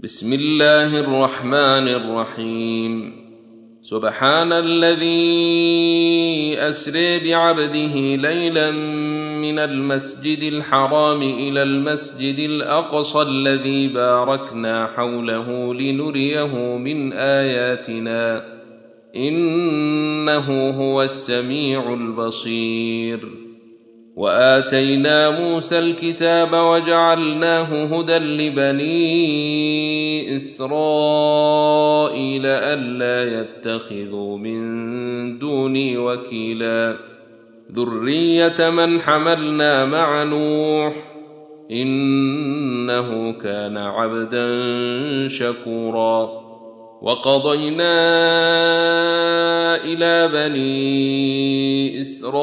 بسم الله الرحمن الرحيم. سبحان الذي أسري بعبده ليلا من المسجد الحرام إلى المسجد الأقصى الذي باركنا حوله لنريه من آياتنا إنه هو السميع البصير. وآتينا موسى الكتاب وجعلناه هدى لبني إسرائيل ألا يتخذوا من دوني وكيلا ذرية من حملنا مع نوح إنه كان عبدا شكورا. وقضينا إلى بني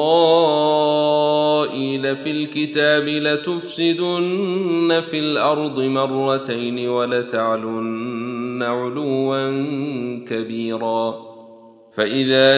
إسرائيل في الكتاب لتفسدن في الأرض مرتين ولتعلن علوا كبيرا. فإذا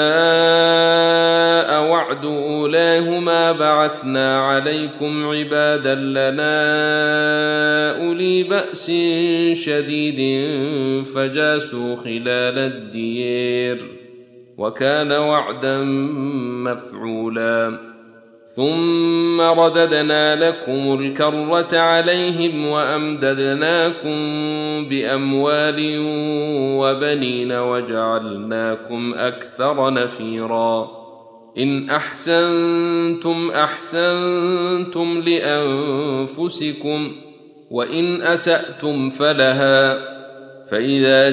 جاء وعد أولاهما بعثنا عليكم عبادا لنا أولي بأس شديد فجاسوا خلال الدير وكان وعدا مفعولا. ثم رددنا لكم الكرة عليهم وأمددناكم بأموال وبنين وجعلناكم أكثر نفيرا. إن أحسنتم أحسنتم لأنفسكم وإن أسأتم فلها. فإذا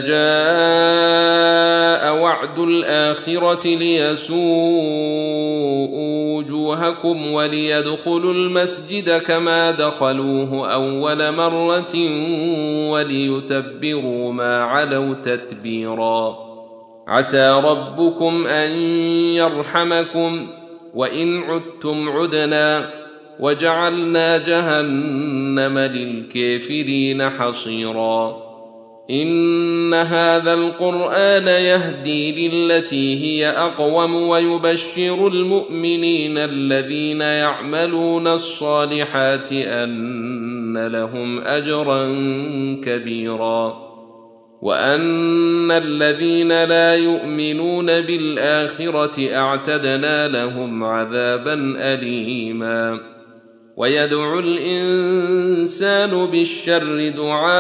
جاء وعد الآخرة ليسوءوا وجوهكم وليدخلوا المسجد كما دخلوه أول مرة وليتبروا ما علوا تتبيرا. عسى ربكم أن يرحمكم وإن عدتم عدنا وجعلنا جهنم للكافرين حصيرا. إن هذا القرآن يهدي للتي هي أقوم ويبشر المؤمنين الذين يعملون الصالحات أن لهم أجرا كبيرا وأن الذين لا يؤمنون بالآخرة أعتدنا لهم عذابا أليما. ويدعو الإنسان بالشر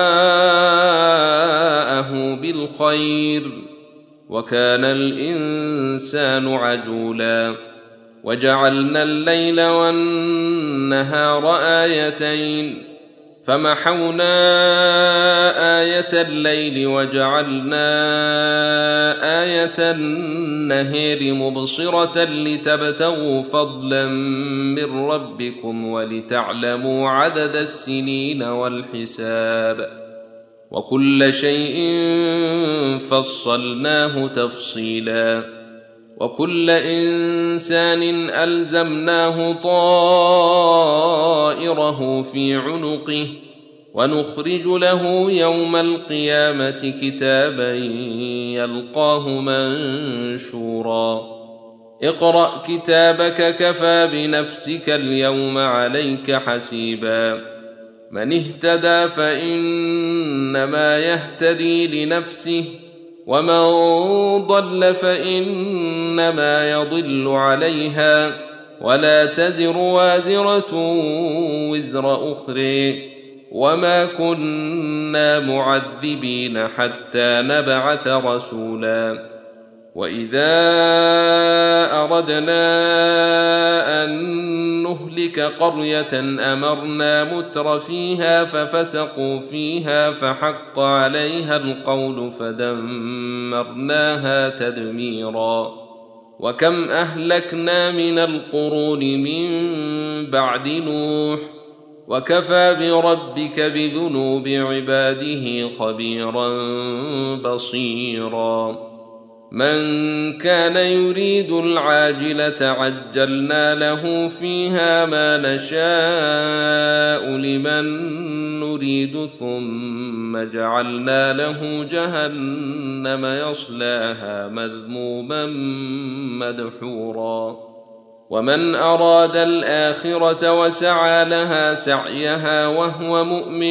دعاءه بالخير وكان الإنسان عجولا. وجعلنا الليل والنهار آيتين فمحونا آية الليل وجعلنا آية النهار مبصرة لتبتغوا فضلا من ربكم ولتعلموا عدد السنين والحساب وكل شيء فصلناه تفصيلا. وكل إنسان ألزمناه طائره في عنقه ونخرج له يوم القيامة كتابا يلقاه منشورا. اقرأ كتابك كفى بنفسك اليوم عليك حسيبا. من اهتدى فإنما يهتدي لنفسه ومن ضل فإنما يضل عليها ولا تزر وازرة وزر أخرى وما كنا معذبين حتى نبعث رسولا. وإذا أردنا أن نهلك قرية أمرنا متر فيها ففسقوا فيها فحق عليها القول فدمرناها تدميرا. وكم أهلكنا من القرون من بعد نوح وكفى بربك بذنوب عباده خبيرا بصيرا. من كان يريد العاجلة عجلنا له فيها ما نشاء لمن نريد ثم جعلنا له جهنم يصلاها مذموما مدحورا. ومن أراد الآخرة وسعى لها سعيها وهو مؤمن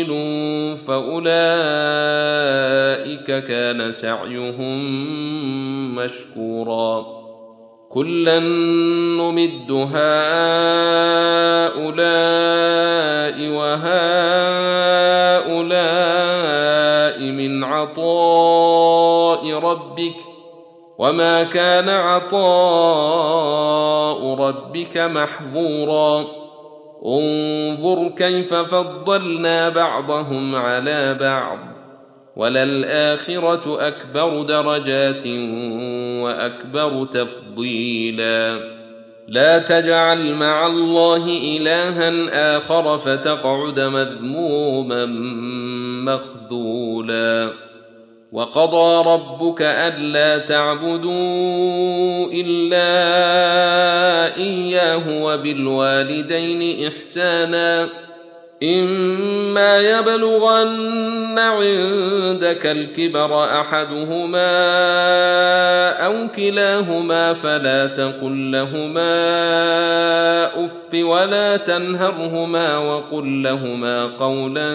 فأولئك كان سعيهم مشكورا كلا نمد هؤلاء وهؤلاء من عطاء ربك وما كان عطاء ربك محظورا انظر كيف فضلنا بعضهم على بعض وللآخرة أكبر درجات وأكبر تفضيلا لا تجعل مع الله إلها آخر فتقعد مذموما مخذولا وقضى ربك ألا تعبدوا إلا إياه وبالوالدين إحسانا إما يبلغن عندك الكبر أحدهما أو كلاهما فلا تقل لهما أف ولا تنهرهما وقل لهما قولا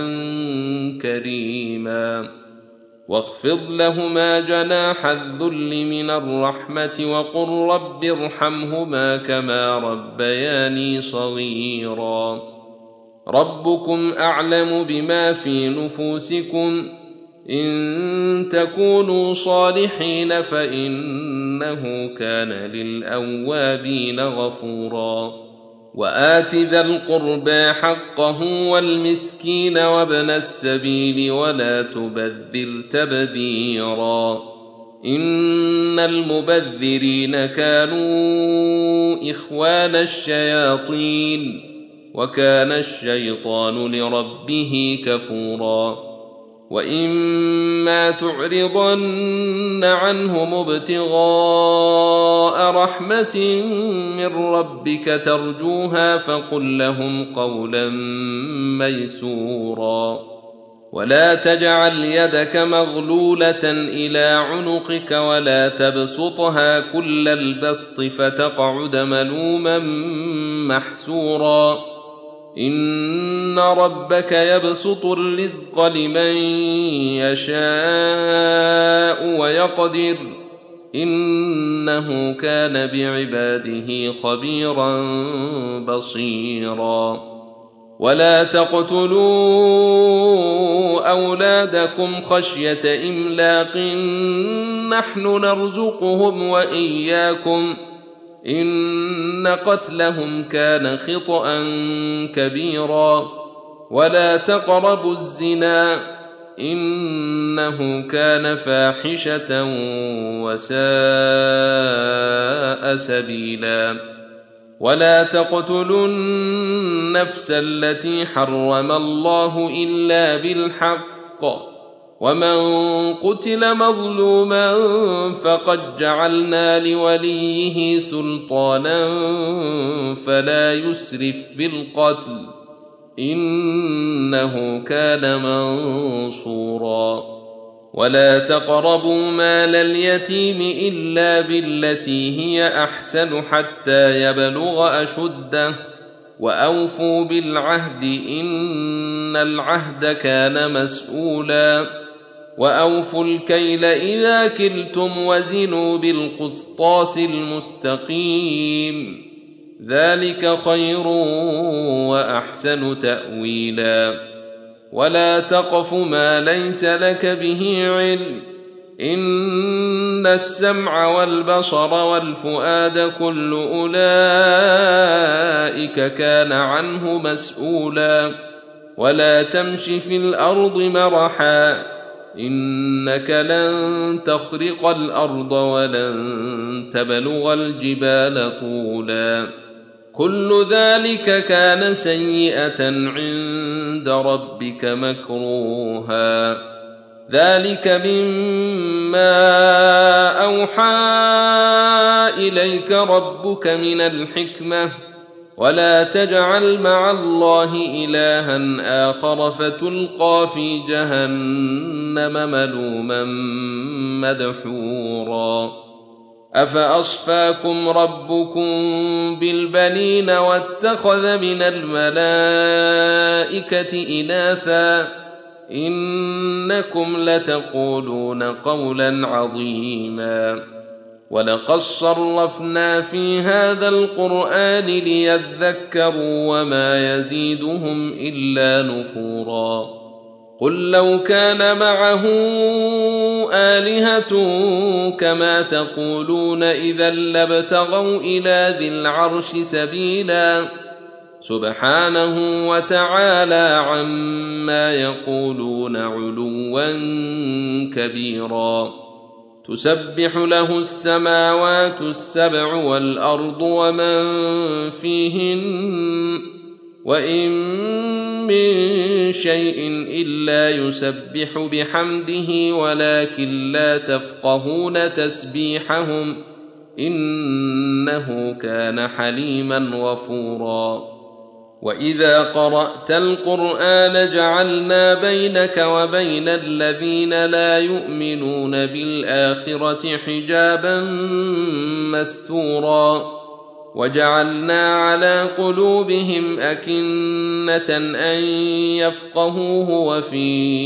كريما واخفض لهما جناح الذل من الرحمة وقل رب ارحمهما كما ربياني صغيرا ربكم أعلم بما في نفوسكم إن تكونوا صالحين فإنه كان للأوابين غفورا وآت ذا القربى حقه والمسكين وابن السبيل ولا تبذر تبذيرا إن المبذرين كانوا إخوان الشياطين وكان الشيطان لربه كفورا وإما تعرضن عنهم ابتغاء رحمة من ربك ترجوها فقل لهم قولا ميسورا ولا تجعل يدك مغلولة إلى عنقك ولا تبسطها كل البسط فتقعد ملوما محسورا إن ربك يبسط الرزق لمن يشاء ويقدر إنه كان بعباده خبيرا بصيرا ولا تقتلوا أولادكم خشية إملاق نحن نرزقهم وإياكم إن قتلهم كان خطأ كبيرا ولا تقربوا الزنا إنه كان فاحشة وساء سبيلا ولا تقتلوا النفس التي حرم الله إلا بالحق ومن قتل مظلوما فقد جعلنا لوليه سلطانا فلا يسرف بالقتل إنه كان منصورا ولا تقربوا مال اليتيم إلا بالتي هي أحسن حتى يبلغ أشده وأوفوا بالعهد إن العهد كان مسؤولا وأوفوا الكيل إذا كلتم وزنوا بالقسطاس المستقيم ذلك خير وأحسن تأويلا ولا تقف ما ليس لك به علم إن السمع والبصر والفؤاد كل أولئك كان عنه مسؤولا ولا تمش في الأرض مرحا إنك لن تخرق الأرض ولن تبلغ الجبال طولا كل ذلك كان سيئة عند ربك مكروها ذلك مما أوحى إليك ربك من الحكمة ولا تجعل مع الله إلها آخر فتلقى في جهنم ملوما مدحورا أفأصفاكم ربكم بالبنين واتخذ من الملائكة إناثا إنكم لتقولون قولا عظيما ولقد صرفنا في هذا القرآن ليذكروا وما يزيدهم إلا نفورا قل لو كان معه آلهة كما تقولون إذا لابتغوا إلى ذي العرش سبيلا سبحانه وتعالى عما يقولون علوا كبيرا تسبح له السماوات السبع والأرض ومن فيهن وإن من شيء إلا يسبح بحمده ولكن لا تفقهون تسبيحهم إنه كان حليما غفورا وإذا قرأت القرآن جعلنا بينك وبين الذين لا يؤمنون بالآخرة حجابا مستورا وجعلنا على قلوبهم أكنة أن يفقهوه وفي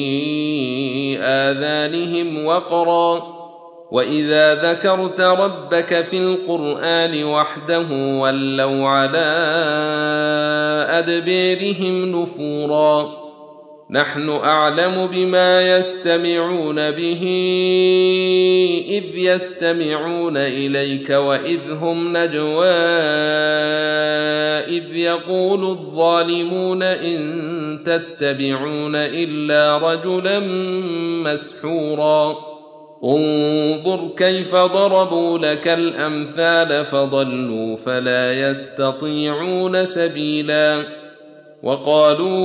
آذانهم وقرا وإذا ذكرت ربك في القرآن وحده ولوا على أدبيرهم نفورا نحن أعلم بما يستمعون به إذ يستمعون إليك وإذ هم نجوى إذ يقول الظالمون إن تتبعون إلا رجلا مسحورا انظر كيف ضربوا لك الأمثال فضلوا فلا يستطيعون سبيلا وقالوا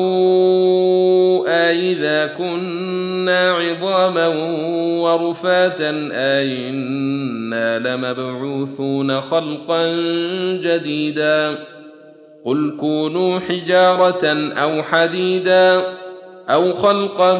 أئذا كنا عظاما ورفاتا أئنا لمبعوثون خلقا جديدا قل كونوا حجارة أو حديدا أو خلقا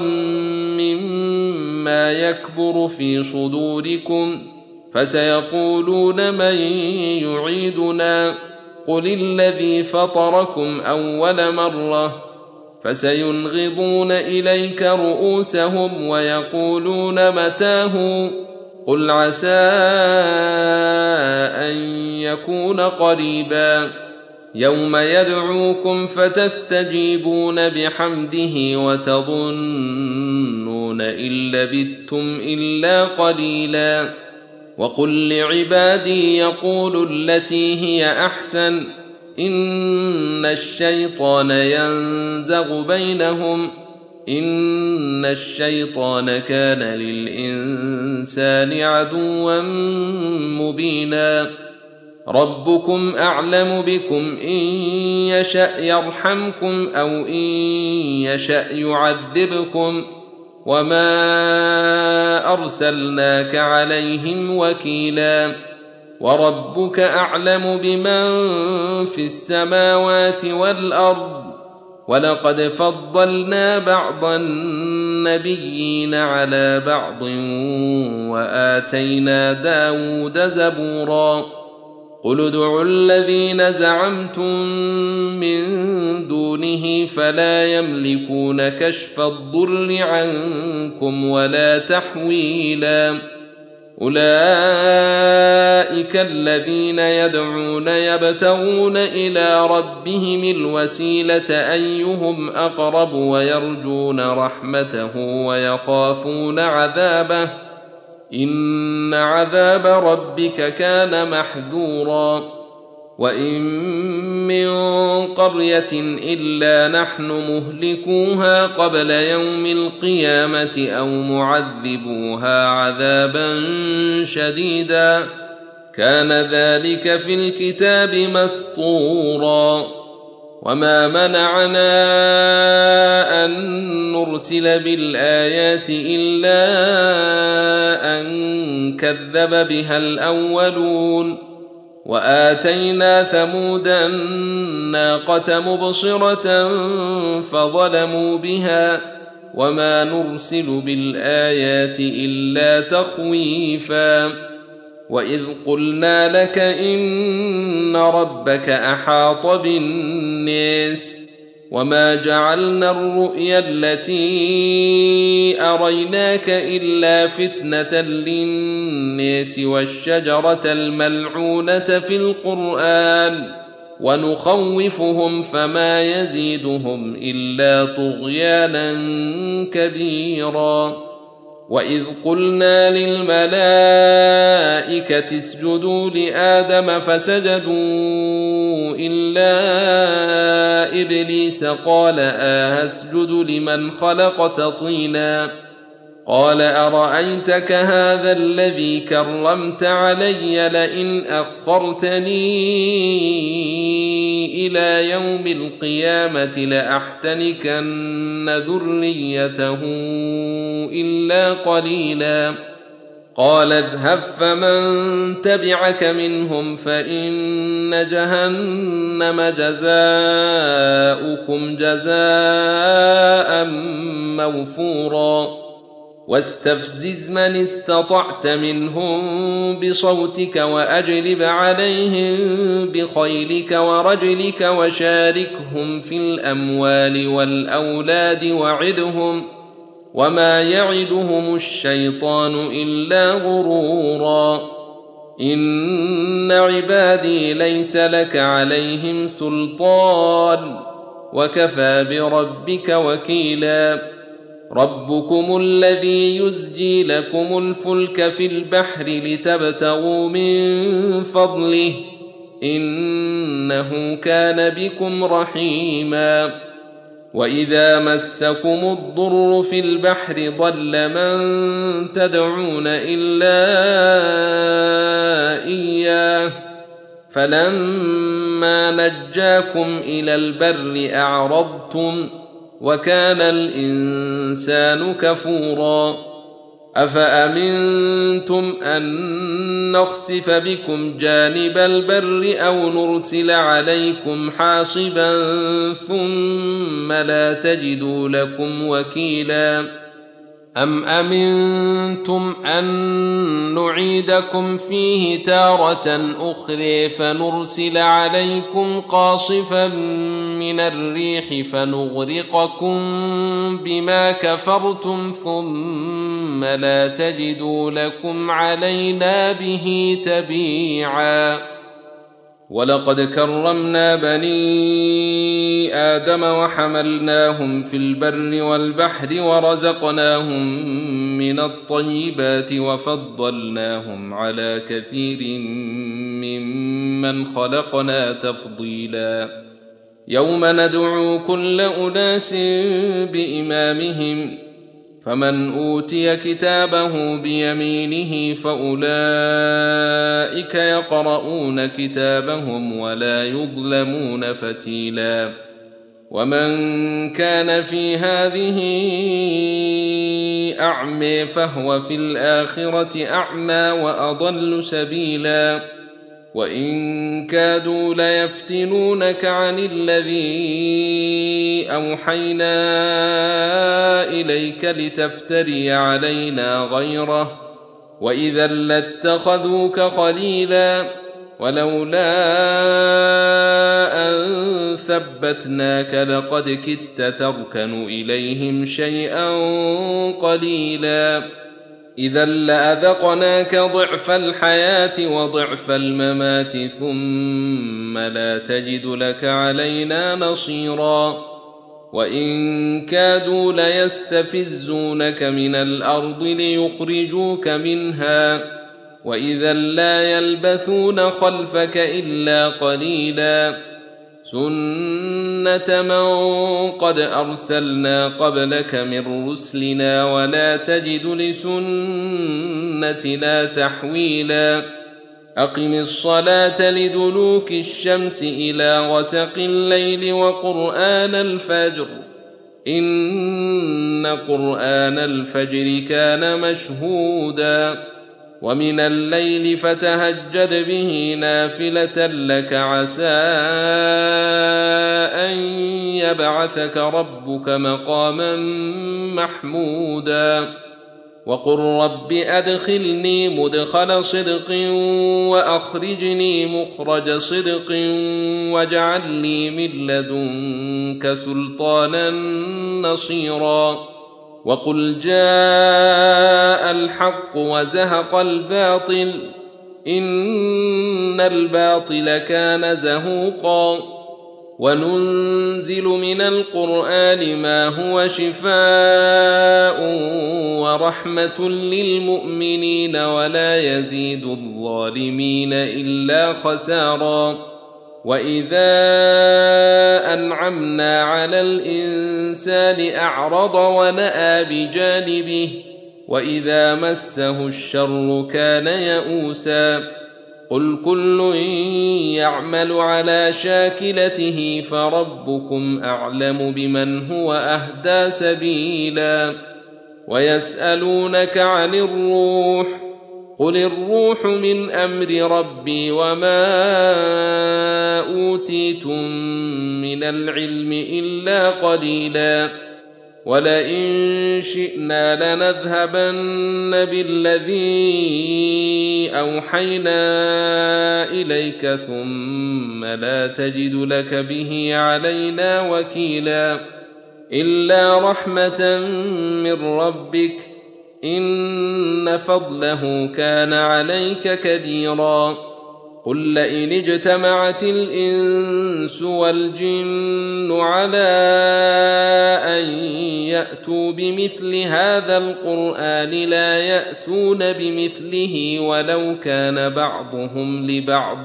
مما يكبر في صدوركم فسيقولون من يعيدنا قل الذي فطركم أول مرة فسينغضون إليك رؤوسهم ويقولون متاه قل عسى أن يكون قريبا يوم يدعوكم فتستجيبون بحمده وتظنون إن لبثتم إلا قليلا وقل لعبادي يقولوا التي هي أحسن إن الشيطان ينزغ بينهم إن الشيطان كان للإنسان عدوا مبينا ربكم أعلم بكم إن يشأ يرحمكم أو إن يشأ يعذبكم وما أرسلناك عليهم وكيلا وربك أعلم بمن في السماوات والأرض ولقد فضلنا بعض النبيين على بعض وآتينا داود زبورا قل ادعوا الذين زعمتم من دونه فلا يملكون كشف الضر عنكم ولا تحويلا أولئك الذين يدعون يبتغون إلى ربهم الوسيلة أيهم أقرب ويرجون رحمته ويخافون عذابه إن عذاب ربك كان محذورا وإن من قرية إلا نحن مهلكوها قبل يوم القيامة أو معذبوها عذابا شديدا كان ذلك في الكتاب مسطورا وما منعنا أن نرسل بالآيات إلا أن كذب بها الأولون وآتينا ثمود الناقة مبصرة فظلموا بها وما نرسل بالآيات إلا تخويفا وإذ قلنا لك إن ربك أحاط بالناس وما جعلنا الرؤيا التي أريناك إلا فتنة للناس والشجرة الملعونة في القرآن ونخوفهم فما يزيدهم إلا طغيانا كبيرا. وإذ قلنا للملائكة اسجدوا لآدم فسجدوا إلا إبليس قال أسجد لمن خلقت طينا قال أرأيتك هذا الذي كرمت علي لئن أخرتني إلى يوم القيامة لأحتنكن ذريته إلا قليلا. قال اذهب فمن تبعك منهم فإن جهنم جزاؤكم جزاء موفورا. واستفزز من استطعت منهم بصوتك وأجلب عليهم بخيلك ورجلك وشاركهم في الأموال والأولاد وعدهم وما يعدهم الشيطان إلا غرورا. إن عبادي ليس لك عليهم سلطان وكفى بربك وكيلا. ربكم الذي يزجي لكم الفلك في البحر لتبتغوا من فضله إنه كان بكم رحيما. وإذا مسكم الضر في البحر ضل من تدعون إلا إياه فلما نجاكم إلى البر أعرضتم وكان الإنسان كفورا. أفأمنتم أن نخسف بكم جانب البر أو نرسل عليكم حاصبا ثم لا تجدوا لكم وكيلا. أم أمنتم أن نعيدكم فيه تارة أخرى فنرسل عليكم قاصفا من الريح فنغرقكم بما كفرتم ثم لا تجدوا لكم علينا به تبيعا. ولقد كرمنا بني آدم وحملناهم في البر والبحر ورزقناهم من الطيبات وفضلناهم على كثير ممن خلقنا تفضيلا. يوم ندعو كل أناس بإمامهم فمن أوتي كتابه بيمينه فأولئك يقرؤون كتابهم ولا يظلمون فتيلا. ومن كان في هذه أعمى فهو في الآخرة أعمى وأضل سبيلا. وإن كادوا ليفتنونك عن الذي أوحينا إليك لتفتري علينا غيره وإذا لاتخذوك خليلا ولولا أن ثبتناك لقد كدت تركن إليهم شيئا قليلا. إذا لأذقناك ضعف الحياة وضعف الممات ثم لا تجد لك علينا نصيرا. وإن كادوا ليستفزونك من الأرض ليخرجوك منها وإذا لا يلبثون خلفك إلا قليلا. سنة من قد أرسلنا قبلك من رسلنا ولا تجد لسنتنا تحويلا. أقم الصلاة لدلوك الشمس إلى غسق الليل وقرآن الفجر إن قرآن الفجر كان مشهودا. ومن الليل فتهجد به نافلة لك عسى أن يبعثك ربك مقاما محمودا. وقل رب أدخلني مدخل صدق وأخرجني مخرج صدق واجعل لي من لدنك سلطانا نصيرا وقل جاء الحق وزهق الباطل إن الباطل كان زهوقا وننزل من القرآن ما هو شفاء ورحمة للمؤمنين ولا يزيد الظالمين إلا خسارا وإذا أنعمنا على الإنسان أعرض ونأى بجانبه وإذا مسه الشر كان يئوسا قل كل يعمل على شاكلته فربكم أعلم بمن هو أهدى سبيلا ويسألونك عن الروح قل الروح من أمر ربي وما أوتيتم من العلم إلا قليلا ولئن شئنا لنذهبن بالذي أوحينا إليك ثم لا تجد لك به علينا وكيلا إلا رحمة من ربك إن فضله كان عليك كبيرا قل لئن اجتمعت الإنس والجن على أن يأتوا بمثل هذا القرآن لا يأتون بمثله ولو كان بعضهم لبعض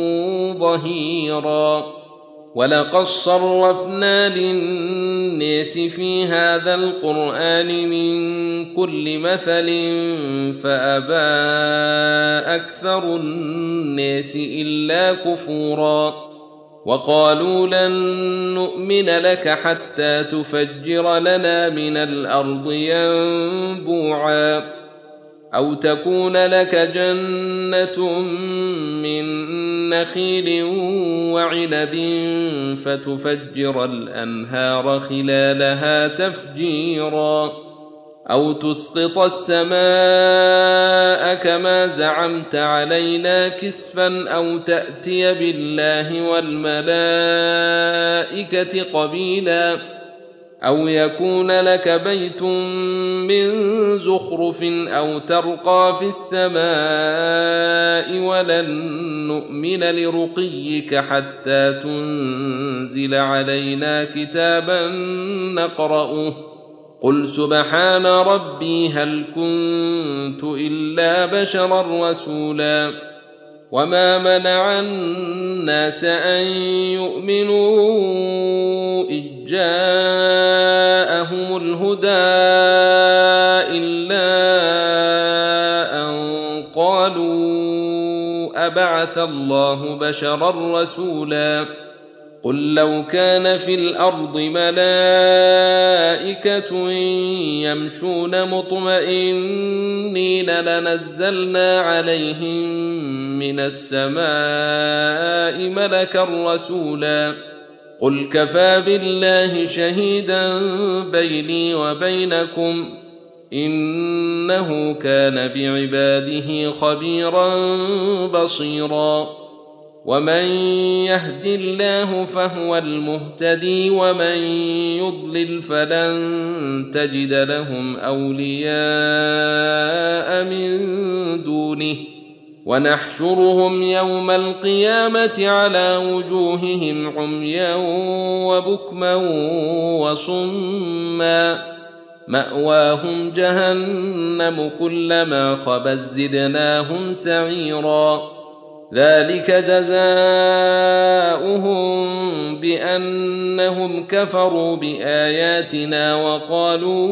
ظهيرا ولقد صرفنا للناس في هذا القرآن من كل مثل فأبى أكثر الناس إلا كفورا وقالوا لن نؤمن لك حتى تفجر لنا من الأرض ينبوعا أو تكون لك جنة من نخيل وعنب فتفجر الأنهار خلالها تفجيرا أو تسقط السماء كما زعمت علينا كسفا أو تأتي بالله والملائكة قبيلا أو يكون لك بيت من زخرف أو ترقى في السماء ولن نؤمن لرقيك حتى تنزل علينا كتابا نقرأه قل سبحان ربي هل كنت إلا بشرا رسولا وما منع الناس أن يؤمنوا إذ جاءهم الهدى إلا أن قالوا أبعث الله بشرا رسولا قل لو كان في الأرض ملائكة يمشون مطمئنين لنزلنا عليهم من السماء ملكا رسولا قل كفى بالله شهيدا بيني وبينكم إنه كان بعباده خبيرا بصيرا ومن يهد الله فهو المهتدي ومن يضلل فلن تجد لهم أولياء من دونه ونحشرهم يوم القيامة على وجوههم عميا وبكما وصما مأواهم جهنم كلما خبت زدناهم سعيرا ذلك جزاؤهم بأنهم كفروا بآياتنا وقالوا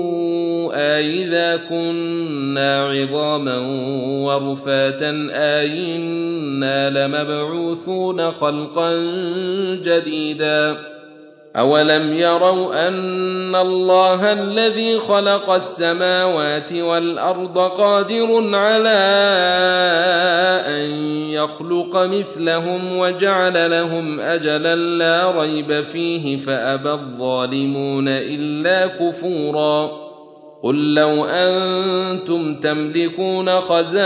أئذا كنا عظاما ورفاتا أئنا لمبعوثون خلقا جديدا أولم يروا أن الله الذي خلق السماوات والأرض قادر على أن يخلق مثلهم وجعل لهم أجلا لا ريب فيه فأبى الظالمون إلا كفورا قل لو أنتم تملكون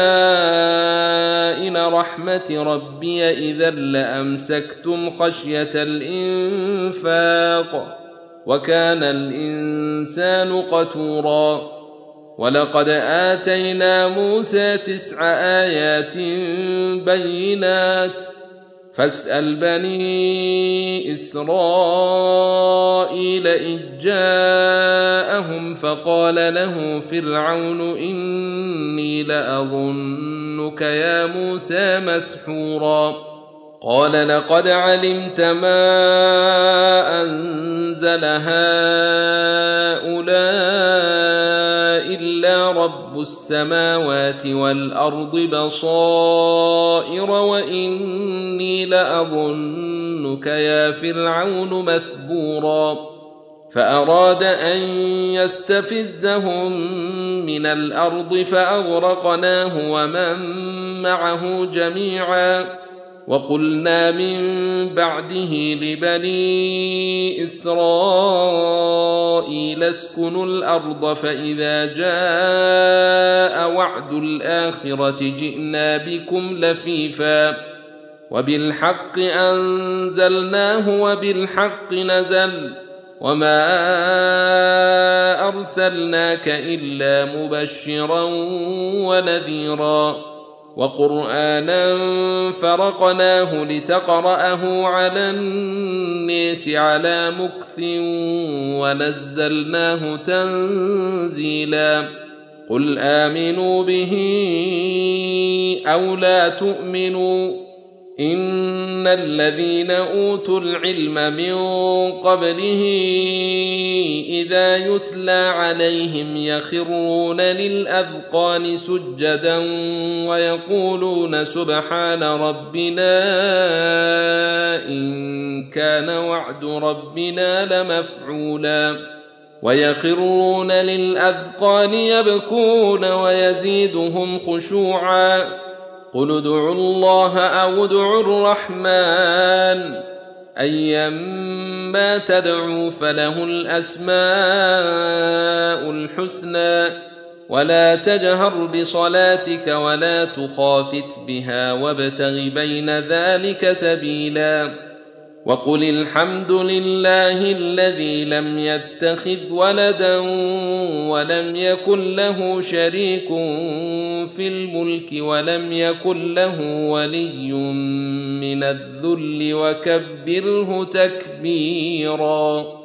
خزائن رحمة ربي إذا لأمسكتم خشية الإنفاق وكان الإنسان قتورا ولقد آتينا موسى 9 آيات بينات فاسأل بني إسرائيل إذ جاءهم فقال له فرعون إني لأظنك يا موسى مسحورا قال لقد علمت ما أنزل هؤلاء إلا رب السماوات والأرض بصائر وإني لأظنك يا فرعون مثبورا فأراد أن يستفزهم من الأرض فأغرقناه ومن معه جميعا وقلنا من بعده لبني إسرائيل اسكنوا الأرض فإذا جاء وعد الآخرة جئنا بكم لفيفا وبالحق أنزلناه وبالحق نزل وما أرسلناك إلا مبشرا ونذيرا وقرآنا فرقناه لتقرأه على الناس على مكث ونزلناه تنزيلا قل آمنوا به أو لا تؤمنوا إن الذين أوتوا العلم من قبله إذا يتلى عليهم يخرون للأذقان سجدا ويقولون سبحان ربنا إن كان وعد ربنا لمفعولا ويخرون للأذقان يبكون ويزيدهم خشوعا قل ادعوا الله أو ادعوا الرحمن أيما تدعوا فله الأسماء الحسنى ولا تجهر بصلاتك ولا تخافت بها وابتغ بين ذلك سبيلا وقل الحمد لله الذي لم يتخذ ولدا ولم يكن له شريك في الملك ولم يكن له ولي من الذل وكبره تكبيرا.